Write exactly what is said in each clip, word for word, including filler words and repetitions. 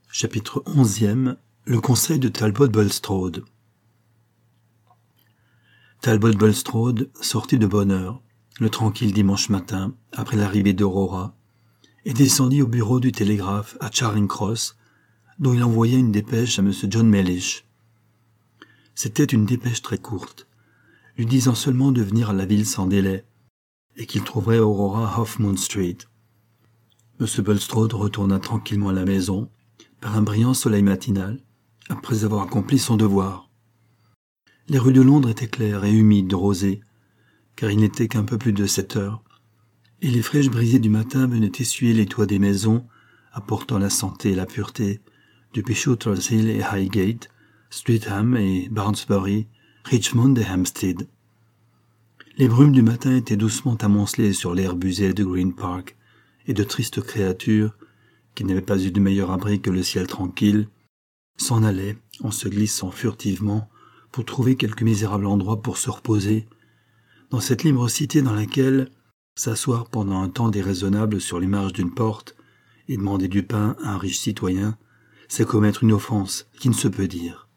Chapitre onzième. Le conseil de Talbot Bulstrode. Talbot Bulstrode sortit de bonne heure, le tranquille dimanche matin, après l'arrivée d'Aurora, et descendit au bureau du télégraphe à Charing Cross, dont il envoyait une dépêche à M. John Mellish. C'était une dépêche très courte, lui disant seulement de venir à la ville sans délai, et qu'il trouverait Aurora à Half Moon Street. M. Bulstrode retourna tranquillement à la maison, par un brillant soleil matinal, après avoir accompli son devoir. Les rues de Londres étaient claires et humides de rosée, car il n'était qu'un peu plus de sept heures, et les fraîches brisées du matin venaient essuyer les toits des maisons, apportant la santé et la pureté depuis Shooters Hill et Highgate, Streatham et Barnsbury, Richmond et Hampstead. Les brumes du matin étaient doucement amoncelées sur l'air busé de Green Park, et de tristes créatures, qui n'avaient pas eu de meilleur abri que le ciel tranquille, s'en allaient en se glissant furtivement pour trouver quelque misérable endroit pour se reposer, dans cette libre cité dans laquelle s'asseoir pendant un temps déraisonnable sur les marges d'une porte et demander du pain à un riche citoyen, c'est commettre une offense qui ne se peut dire.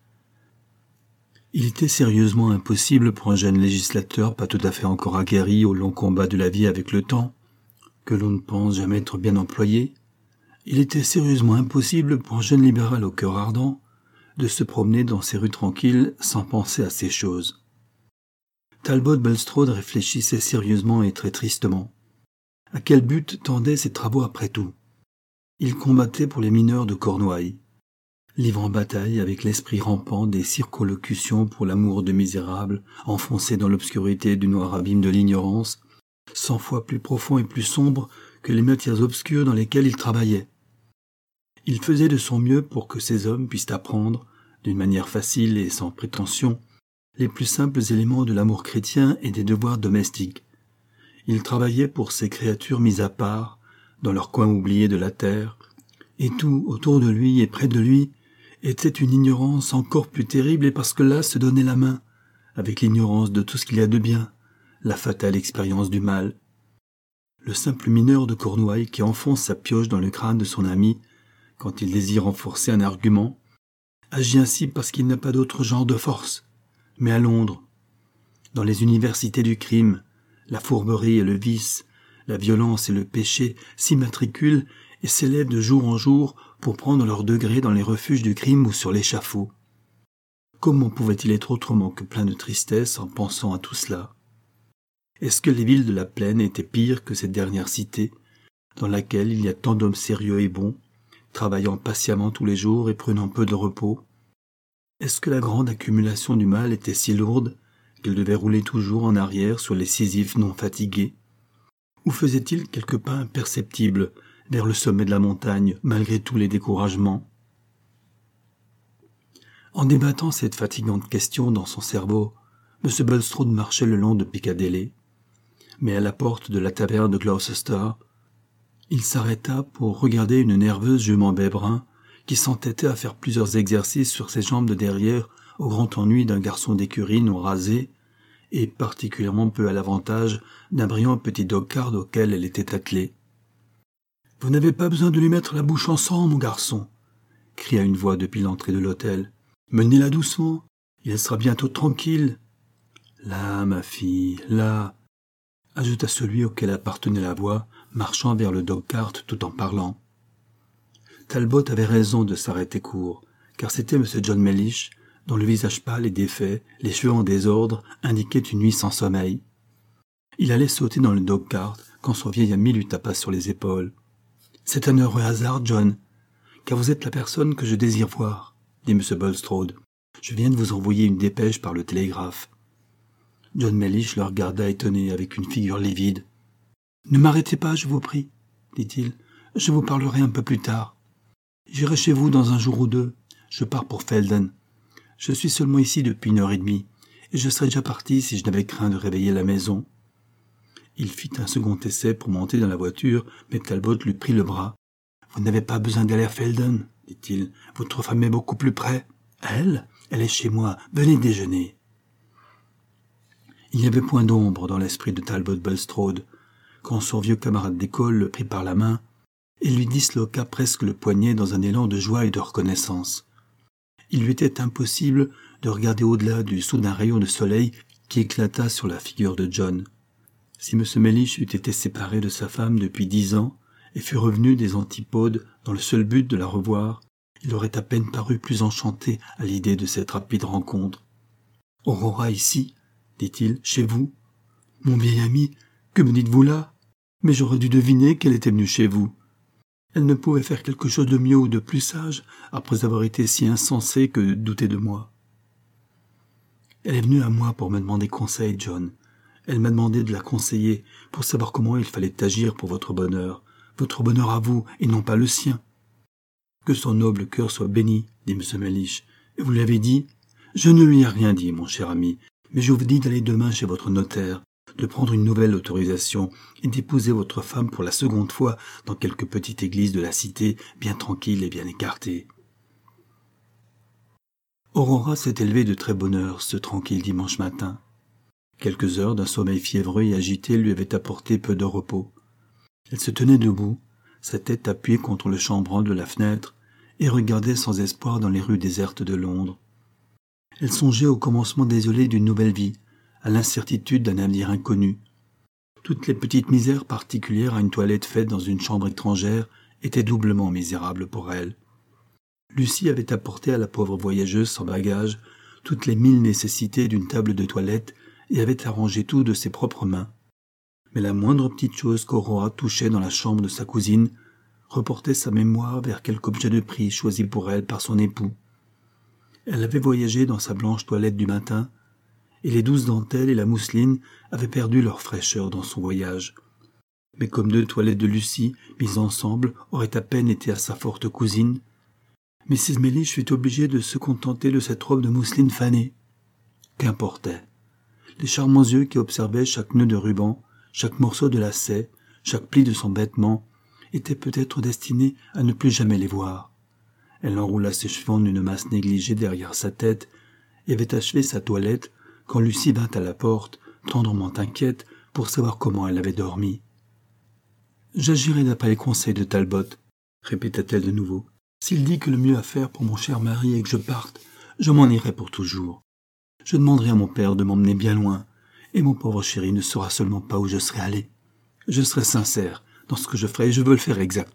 Il était sérieusement impossible pour un jeune législateur pas tout à fait encore aguerri au long combat de la vie avec le temps, que l'on ne pense jamais être bien employé, il était sérieusement impossible pour un jeune libéral au cœur ardent de se promener dans ces rues tranquilles sans penser à ces choses. Talbot Bulstrode réfléchissait sérieusement et très tristement. À quel but tendaient ses travaux après tout? Il combattait pour les mineurs de Cornouailles, livrant bataille avec l'esprit rampant des circonlocutions pour l'amour de misérables enfoncés dans l'obscurité du noir abîme de l'ignorance, cent fois plus profond et plus sombre que les matières obscures dans lesquelles il travaillait. Il faisait de son mieux pour que ces hommes puissent apprendre, d'une manière facile et sans prétention, les plus simples éléments de l'amour chrétien et des devoirs domestiques. Il travaillait pour ces créatures mises à part, dans leur coin oublié de la terre, et tout, autour de lui et près de lui, était une ignorance encore plus terrible, et parce que là se donnait la main, avec l'ignorance de tout ce qu'il y a de bien, la fatale expérience du mal. Le simple mineur de Cornouailles qui enfonce sa pioche dans le crâne de son ami, quand il désire renforcer un argument, agit ainsi parce qu'il n'a pas d'autre genre de force. Mais à Londres, dans les universités du crime, la fourberie et le vice, la violence et le péché s'immatriculent et s'élèvent de jour en jour pour prendre leur degré dans les refuges du crime ou sur l'échafaud. Comment pouvait-il être autrement que plein de tristesse en pensant à tout cela? Est-ce que les villes de la plaine étaient pires que cette dernière cité, dans laquelle il y a tant d'hommes sérieux et bons, travaillant patiemment tous les jours et prenant peu de repos? Est-ce que la grande accumulation du mal était si lourde qu'elle devait rouler toujours en arrière sur les Sisyphes non fatigués? Ou faisait-il quelques pas imperceptibles vers le sommet de la montagne, malgré tous les découragements? En débattant cette fatigante question dans son cerveau, M. Bulstrode marchait le long de Piccadilly, mais à la porte de la taverne de Gloucester, il s'arrêta pour regarder une nerveuse jument bai brun qui s'entêtait à faire plusieurs exercices sur ses jambes de derrière au grand ennui d'un garçon d'écurie non rasé et particulièrement peu à l'avantage d'un brillant petit dog-cart auquel elle était attelée. « Vous n'avez pas besoin de lui mettre la bouche en sang, mon garçon !» cria une voix depuis l'entrée de l'hôtel. « Menez-la doucement, il sera bientôt tranquille. »« Là, ma fille, là !» ajouta celui auquel appartenait la voix, marchant vers le dog-cart tout en parlant. Talbot avait raison de s'arrêter court, car c'était M. John Mellish, dont le visage pâle et défait, les cheveux en désordre, indiquait une nuit sans sommeil. Il allait sauter dans le dog-cart quand son vieil ami lui tapa sur les épaules. « C'est un heureux hasard, John, car vous êtes la personne que je désire voir, » dit M. Bulstrode. « Je viens de vous envoyer une dépêche par le télégraphe. » John Mellish le regarda étonné avec une figure livide. « Ne m'arrêtez pas, je vous prie, » dit-il. « Je vous parlerai un peu plus tard. J'irai chez vous dans un jour ou deux. Je pars pour Felden. Je suis seulement ici depuis une heure et demie, et je serais déjà parti si je n'avais craint de réveiller la maison. » Il fit un second essai pour monter dans la voiture, mais Talbot lui prit le bras. « Vous n'avez pas besoin d'aller à Felden, » dit-il. « Votre femme est beaucoup plus près. »« Elle ? Elle est chez moi. Venez déjeuner. » Il n'y avait point d'ombre dans l'esprit de Talbot Bulstrode, quand son vieux camarade d'école le prit par la main et lui disloqua presque le poignet dans un élan de joie et de reconnaissance. Il lui était impossible de regarder au-delà du soudain rayon de soleil qui éclata sur la figure de John. Si M. Mellish eût été séparé de sa femme depuis dix ans et fût revenu des antipodes dans le seul but de la revoir, il aurait à peine paru plus enchanté à l'idée de cette rapide rencontre. « Aurora ici, dit-il, chez vous. Mon vieil ami, que me dites-vous là? Mais j'aurais dû deviner qu'elle était venue chez vous. Elle ne pouvait faire quelque chose de mieux ou de plus sage après avoir été si insensée que de douter de moi. Elle est venue à moi pour me demander conseil, John. Elle m'a demandé de la conseiller pour savoir comment il fallait agir pour votre bonheur, votre bonheur à vous et non pas le sien. Que son noble cœur soit béni, dit M. Mellish. Et vous lui avez dit? Je ne lui ai rien dit, mon cher ami, mais je vous dis d'aller demain chez votre notaire, de prendre une nouvelle autorisation et d'épouser votre femme pour la seconde fois dans quelque petite église de la cité, bien tranquille et bien écartée. Aurora s'est élevée de très bonne heure ce tranquille dimanche matin. Quelques heures d'un sommeil fiévreux et agité lui avaient apporté peu de repos. Elle se tenait debout, sa tête appuyée contre le chambranle de la fenêtre, et regardait sans espoir dans les rues désertes de Londres. Elle songeait au commencement désolé d'une nouvelle vie, à l'incertitude d'un avenir inconnu. Toutes les petites misères particulières à une toilette faite dans une chambre étrangère étaient doublement misérables pour elle. Lucie avait apporté à la pauvre voyageuse sans bagage toutes les mille nécessités d'une table de toilette et avait arrangé tout de ses propres mains. Mais la moindre petite chose qu'Aurora touchait dans la chambre de sa cousine reportait sa mémoire vers quelque objet de prix choisi pour elle par son époux. Elle avait voyagé dans sa blanche toilette du matin, et les douces dentelles et la mousseline avaient perdu leur fraîcheur dans son voyage. Mais comme deux toilettes de Lucie, mises ensemble, auraient à peine été à sa forte cousine, Missus Mellish fut obligée de se contenter de cette robe de mousseline fanée. Qu'importait? Les charmants yeux qui observaient chaque nœud de ruban, chaque morceau de lacet, chaque pli de son vêtement, étaient peut-être destinés à ne plus jamais les voir. Elle enroula ses cheveux en une masse négligée derrière sa tête et avait achevé sa toilette quand Lucie vint à la porte, tendrement inquiète pour savoir comment elle avait dormi. « J'agirai d'après les conseils de Talbot, » répéta-t-elle de nouveau. « S'il dit que le mieux à faire pour mon cher mari est que je parte, je m'en irai pour toujours. Je demanderai à mon père de m'emmener bien loin, et mon pauvre chéri ne saura seulement pas où je serai allé. Je serai sincère dans ce que je ferai et je veux le faire exactement. »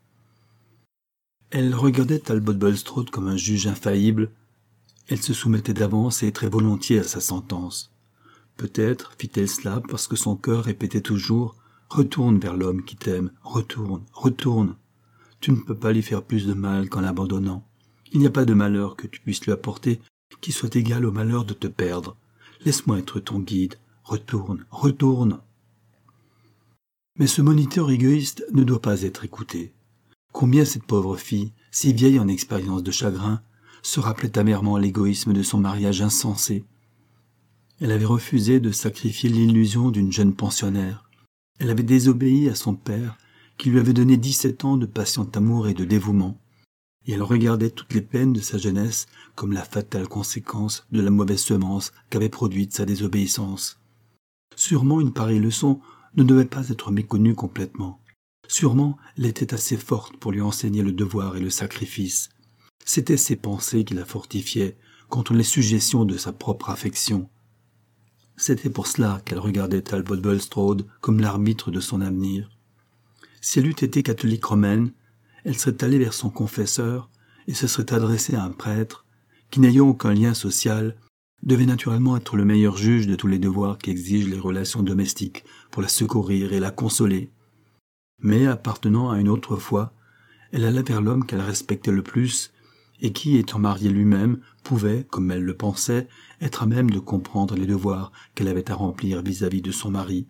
Elle regardait Talbot Bulstrode comme un juge infaillible. Elle se soumettait d'avance et très volontiers à sa sentence. Peut-être fit-elle cela parce que son cœur répétait toujours « Retourne vers l'homme qui t'aime, retourne, retourne. Tu ne peux pas lui faire plus de mal qu'en l'abandonnant. Il n'y a pas de malheur que tu puisses lui apporter qui soit égal au malheur de te perdre. Laisse-moi être ton guide. Retourne, retourne. » Mais ce moniteur égoïste ne doit pas être écouté. Combien cette pauvre fille, si vieille en expérience de chagrin, se rappelait amèrement l'égoïsme de son mariage insensé. Elle avait refusé de sacrifier l'illusion d'une jeune pensionnaire. Elle avait désobéi à son père, qui lui avait donné dix-sept ans de patient amour et de dévouement, et elle regardait toutes les peines de sa jeunesse comme la fatale conséquence de la mauvaise semence qu'avait produite sa désobéissance. Sûrement une pareille leçon ne devait pas être méconnue complètement. Sûrement, elle était assez forte pour lui enseigner le devoir et le sacrifice. C'étaient ses pensées qui la fortifiaient contre les suggestions de sa propre affection. C'était pour cela qu'elle regardait Talbot Bulstrode comme l'arbitre de son avenir. Si elle eût été catholique romaine, elle serait allée vers son confesseur et se serait adressée à un prêtre qui, n'ayant aucun lien social, devait naturellement être le meilleur juge de tous les devoirs qu'exigent les relations domestiques pour la secourir et la consoler. Mais, appartenant à une autre foi, elle alla vers l'homme qu'elle respectait le plus et qui, étant marié lui-même, pouvait, comme elle le pensait, être à même de comprendre les devoirs qu'elle avait à remplir vis-à-vis de son mari.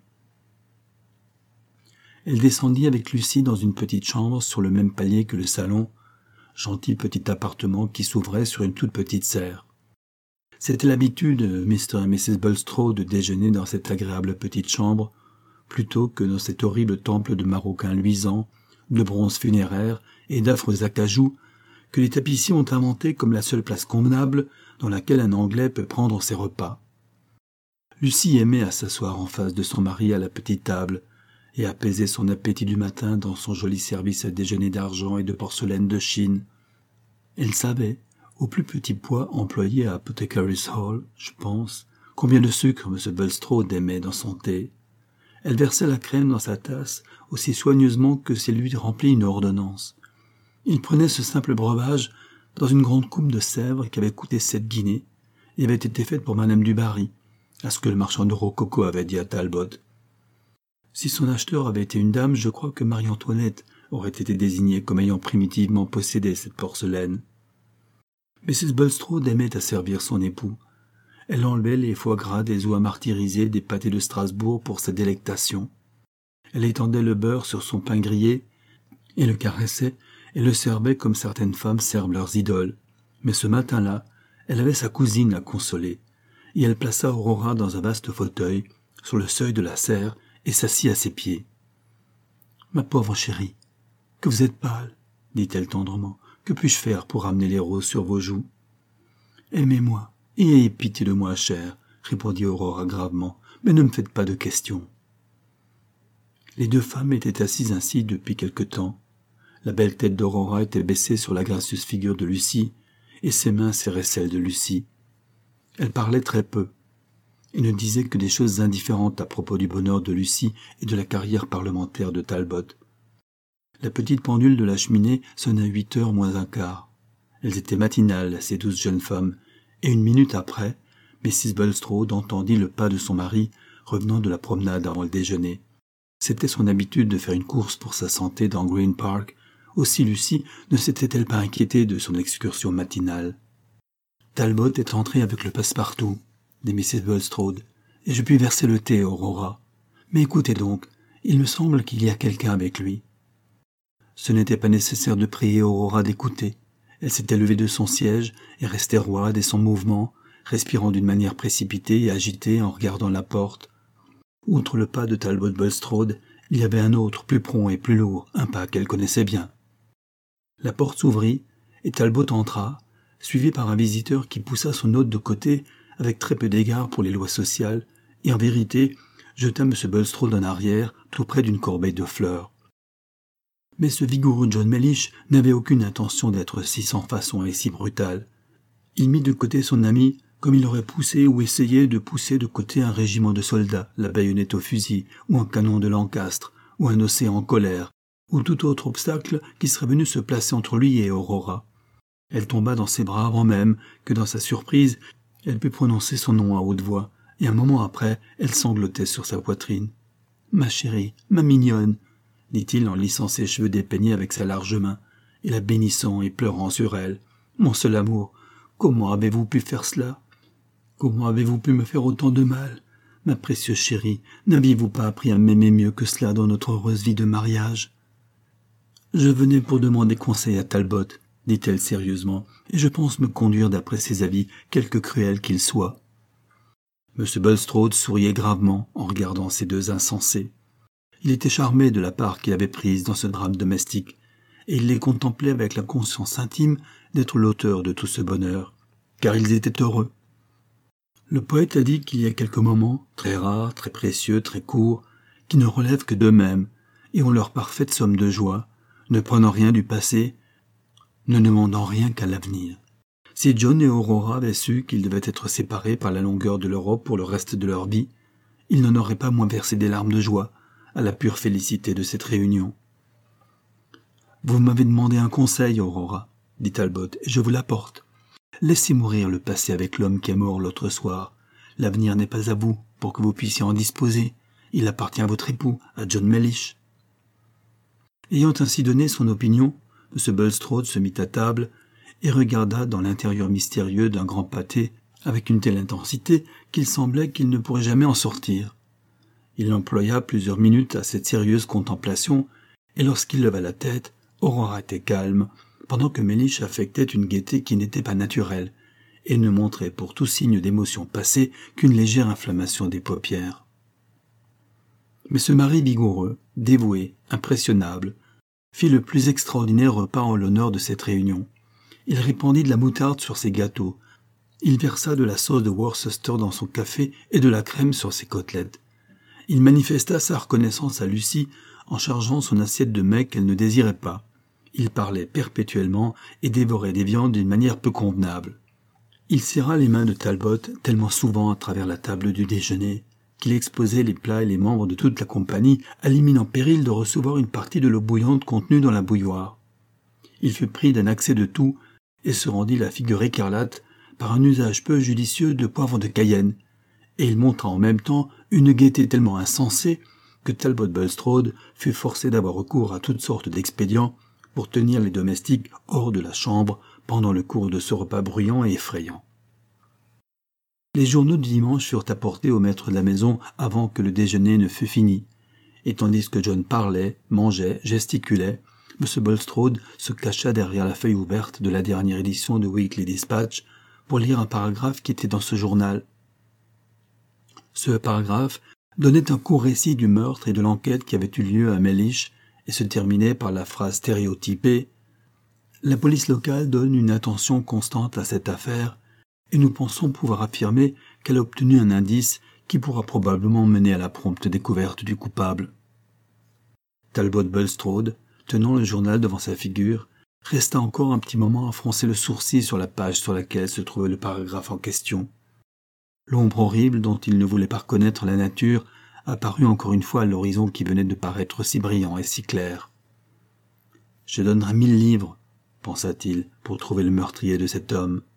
Elle descendit avec Lucie dans une petite chambre sur le même palier que le salon, gentil petit appartement qui s'ouvrait sur une toute petite serre. C'était l'habitude de Mister et Missus Bulstrode de déjeuner dans cette agréable petite chambre, plutôt que dans cet horrible temple de maroquin luisant, de bronze funéraire et d'affreux acajou que les tapissiers ont inventé comme la seule place convenable dans laquelle un Anglais peut prendre ses repas. Lucie aimait à s'asseoir en face de son mari à la petite table et apaiser son appétit du matin dans son joli service à déjeuner d'argent et de porcelaine de Chine. Elle savait, au plus petit poids employé à Apothecary's Hall, je pense, combien de sucre M. Bulstrode aimait dans son thé. Elle versait la crème dans sa tasse aussi soigneusement que si elle lui remplît une ordonnance. Il prenait ce simple breuvage dans une grande coupe de sèvres qui avait coûté sept guinées et avait été faite pour Madame du Barry, à ce que le marchand de rococo avait dit à Talbot. Si son acheteur avait été une dame, je crois que Marie-Antoinette aurait été désignée comme ayant primitivement possédé cette porcelaine. Missus Bulstrode aimait à servir son époux. Elle enlevait les foie gras des os à martyriser des pâtés de Strasbourg pour sa délectation. Elle étendait le beurre sur son pain grillé et le caressait et le servait comme certaines femmes servent leurs idoles. Mais ce matin-là, elle avait sa cousine à consoler, et elle plaça Aurora dans un vaste fauteuil, sur le seuil de la serre, et s'assit à ses pieds. « Ma pauvre chérie, que vous êtes pâle, dit-elle tendrement. Que puis-je faire pour ramener les roses sur vos joues ? Aimez-moi, et ayez pitié de moi, chère, répondit Aurora gravement, mais ne me faites pas de questions. Les deux femmes étaient assises ainsi depuis quelque temps. La belle tête d'Aurora était baissée sur la gracieuse figure de Lucie, et ses mains serraient celles de Lucie. Elle parlait très peu, et ne disait que des choses indifférentes à propos du bonheur de Lucie et de la carrière parlementaire de Talbot. La petite pendule de la cheminée sonna huit heures moins un quart. Elles étaient matinales, ces douze jeunes femmes, et une minute après, Missus Bulstrode entendit le pas de son mari revenant de la promenade avant le déjeuner. C'était son habitude de faire une course pour sa santé dans Green Park. Aussi Lucie ne s'était-elle pas inquiétée de son excursion matinale. « Talbot est entré avec le passe-partout, » dit Missus Bulstrode, « et je puis verser le thé, Aurora. Mais écoutez donc, il me semble qu'il y a quelqu'un avec lui. » Ce n'était pas nécessaire de prier Aurora d'écouter. Elle s'était levée de son siège et restait roide et sans mouvement, respirant d'une manière précipitée et agitée en regardant la porte. Outre le pas de Talbot Bulstrode, il y avait un autre, plus prompt et plus lourd, un pas qu'elle connaissait bien. La porte s'ouvrit, et Talbot entra, suivi par un visiteur qui poussa son hôte de côté avec très peu d'égard pour les lois sociales, et en vérité jeta M. Bulstrode en arrière, tout près d'une corbeille de fleurs. Mais ce vigoureux John Mellish n'avait aucune intention d'être si sans façon et si brutal. Il mit de côté son ami comme il aurait poussé ou essayé de pousser de côté un régiment de soldats, la baïonnette au fusil, ou un canon de Lancastre, ou un océan en colère, ou tout autre obstacle qui serait venu se placer entre lui et Aurora. Elle tomba dans ses bras avant même que, dans sa surprise, elle put prononcer son nom à haute voix, et un moment après, elle sanglotait sur sa poitrine. « Ma chérie, ma mignonne !» dit-il en lissant ses cheveux dépeignés avec sa large main, et la bénissant et pleurant sur elle. « Mon seul amour, comment avez-vous pu faire cela ? Comment avez-vous pu me faire autant de mal ? Ma précieuse chérie, n'aviez-vous pas appris à m'aimer mieux que cela dans notre heureuse vie de mariage ? » « Je venais pour demander conseil à Talbot, » dit-elle sérieusement, « et je pense me conduire d'après ses avis, quelque cruels qu'ils soient. » M. Bulstrode souriait gravement en regardant ces deux insensés. Il était charmé de la part qu'il avait prise dans ce drame domestique, et il les contemplait avec la conscience intime d'être l'auteur de tout ce bonheur, car ils étaient heureux. Le poète a dit qu'il y a quelques moments, très rares, très précieux, très courts, qui ne relèvent que d'eux-mêmes, et ont leur parfaite somme de joie, ne prenant rien du passé, ne demandant rien qu'à l'avenir. Si John et Aurora avaient su qu'ils devaient être séparés par la longueur de l'Europe pour le reste de leur vie, ils n'en auraient pas moins versé des larmes de joie à la pure félicité de cette réunion. « Vous m'avez demandé un conseil, Aurora, » dit Talbot, « et je vous l'apporte. Laissez mourir le passé avec l'homme qui est mort l'autre soir. L'avenir n'est pas à vous pour que vous puissiez en disposer. Il appartient à votre époux, à John Mellish. » Ayant ainsi donné son opinion, M. Bulstrode se mit à table et regarda dans l'intérieur mystérieux d'un grand pâté avec une telle intensité qu'il semblait qu'il ne pourrait jamais en sortir. Il employa plusieurs minutes à cette sérieuse contemplation, et lorsqu'il leva la tête, Aurora était calme, pendant que Mellish affectait une gaieté qui n'était pas naturelle, et ne montrait pour tout signe d'émotion passée qu'une légère inflammation des paupières. Mais ce mari vigoureux, dévoué, impressionnable, fit le plus extraordinaire repas en l'honneur de cette réunion. Il répandit de la moutarde sur ses gâteaux, il versa de la sauce de Worcester dans son café et de la crème sur ses côtelettes. Il manifesta sa reconnaissance à Lucie en chargeant son assiette de mets qu'elle ne désirait pas. Il parlait perpétuellement et dévorait des viandes d'une manière peu convenable. Il serra les mains de Talbot tellement souvent à travers la table du déjeuner qu'il exposait les plats et les membres de toute la compagnie à l'imminent péril de recevoir une partie de l'eau bouillante contenue dans la bouilloire. Il fut pris d'un accès de toux et se rendit la figure écarlate par un usage peu judicieux de poivre de Cayenne, et il montra en même temps une gaieté tellement insensée que Talbot Bulstrode fut forcé d'avoir recours à toutes sortes d'expédients pour tenir les domestiques hors de la chambre pendant le cours de ce repas bruyant et effrayant. Les journaux du dimanche furent apportés au maître de la maison avant que le déjeuner ne fût fini, et tandis que John parlait, mangeait, gesticulait, M. Bulstrode se cacha derrière la feuille ouverte de la dernière édition de Weekly Dispatch pour lire un paragraphe qui était dans ce journal. Ce paragraphe donnait un court récit du meurtre et de l'enquête qui avait eu lieu à Mellish et se terminait par la phrase stéréotypée « La police locale donne une attention constante à cette affaire et nous pensons pouvoir affirmer qu'elle a obtenu un indice qui pourra probablement mener à la prompte découverte du coupable. » Talbot Bulstrode, tenant le journal devant sa figure, resta encore un petit moment à froncer le sourcil sur la page sur laquelle se trouvait le paragraphe en question. L'ombre horrible dont il ne voulait pas reconnaître la nature apparut encore une fois à l'horizon qui venait de paraître si brillant et si clair. « Je donnerais mille livres, pensa-t-il, pour trouver le meurtrier de cet homme.